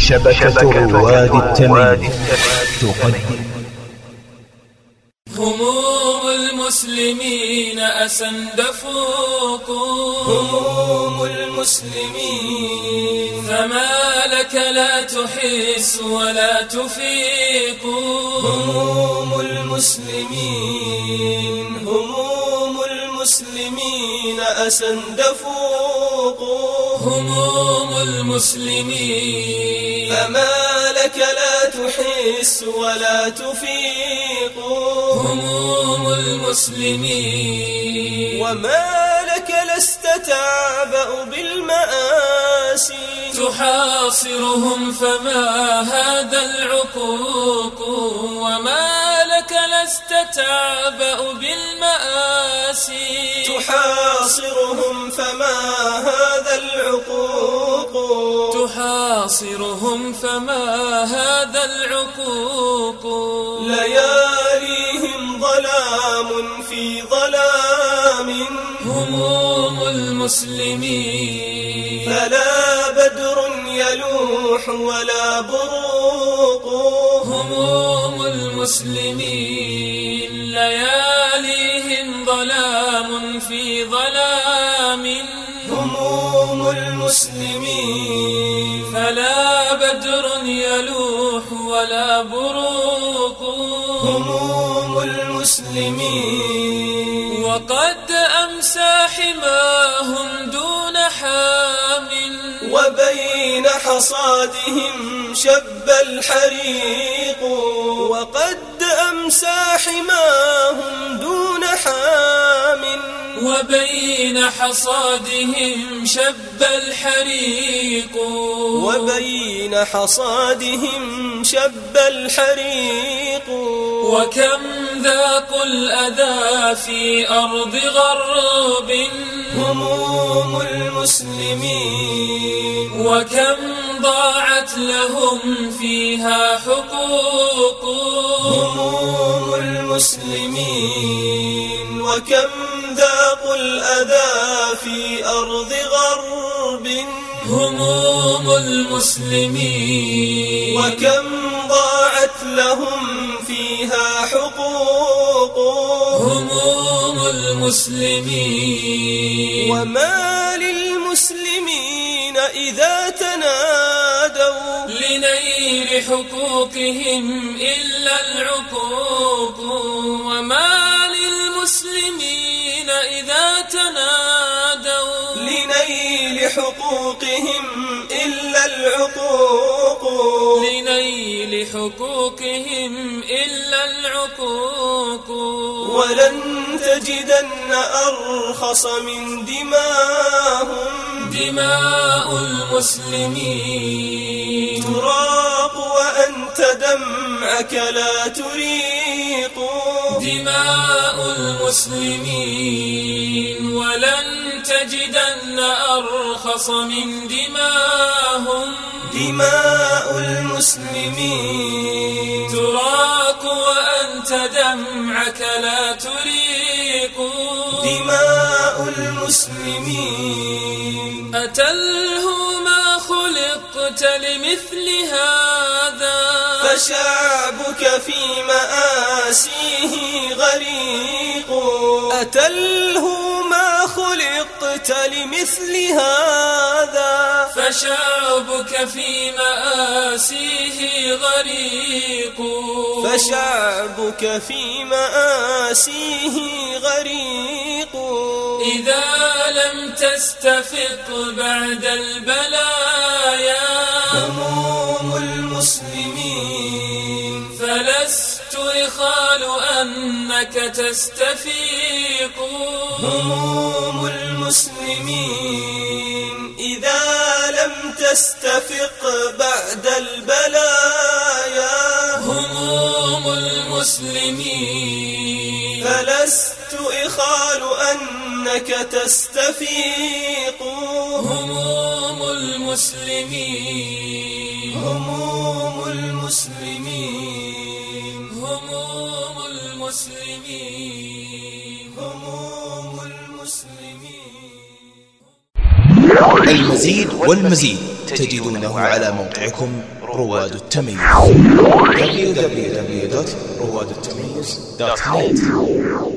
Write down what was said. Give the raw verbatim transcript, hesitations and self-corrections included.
شبكة رواد التميم تقدم هموم المسلمين أسندفوق، هموم المسلمين فما لك لا تحس ولا تفيق. هموم المسلمين هموم المسلمين أسندفوق، هموم المسلمين فما لك لا تحس ولا تفيق. هموم المسلمين وما لك لست تعبأ بالمآسي، تحاصرهم فما هذا العقوق. وما لك لست تعبأ بالمآسي، تحاصرهم فما هذا العقوق. تحاصرهم فما هذا العقوق. لياليهم ظلام في ظلام، هموم المسلمين فلا بدر يلوح ولا بروق. هموم المسلمين لياليهم ظلام في ظلام، هموم المسلمين فلا بدر يلوح ولا بروق. هموم المسلمين وقد أمسى حماهم دون حام، وبين حصادهم شب الحريق. وقد أمسى حماهم دون حام، وبين حصادهم شب الحريق. وبين حصادهم شب الحريق. وكم ذاقوا الأذى في أرض غرب، هموم المسلمين وكم ضاعت لهم فيها حقوق. هموم المسلمين وكم ذاقوا الأذى في أرض غرب. هموم المسلمين وكم ضاعت لهم فيها حقوق. هموم المسلمين وما للمسلمين إذا تنادوا لنيل حقوقهم إلا العقوق. وما للمسلمين إذا تنادوا لنيل حقوقهم إلا العقوق. لنيل حقوقهم إلا العقوق. ولن تجدن أرخص من دماهم، دماء المسلمين تراق وأنت دمعك لا تريق. دماء المسلمين ولن تجدن أرخص من دماهم. دماء المسلمين تراق وأنت دمعك لا تريق. دماء المسلمين أتله ما خلقت لمثل هذا، فشعبك في مآسيه غريق. أتله ما خلقت لمثل هذا، فشعبك في مآسيه غريق. فشعبك في مآسيه غريق. إذا لم تستفق بعد البلايا هموم المسلمين فلست إخال أنك تستفيق. هموم المسلمين إذا لم تستفق بعد البلايا. هموم المسلمين فلست إخال أنك تستفيق. هموم المسلمين هموم المسلمين هموم المسلمين هموم المسلمين. المزيد والمزيد تجدونه على موقعكم رواد التميز دبليو دبليو دبليو دوت رواد التميز دوت نت.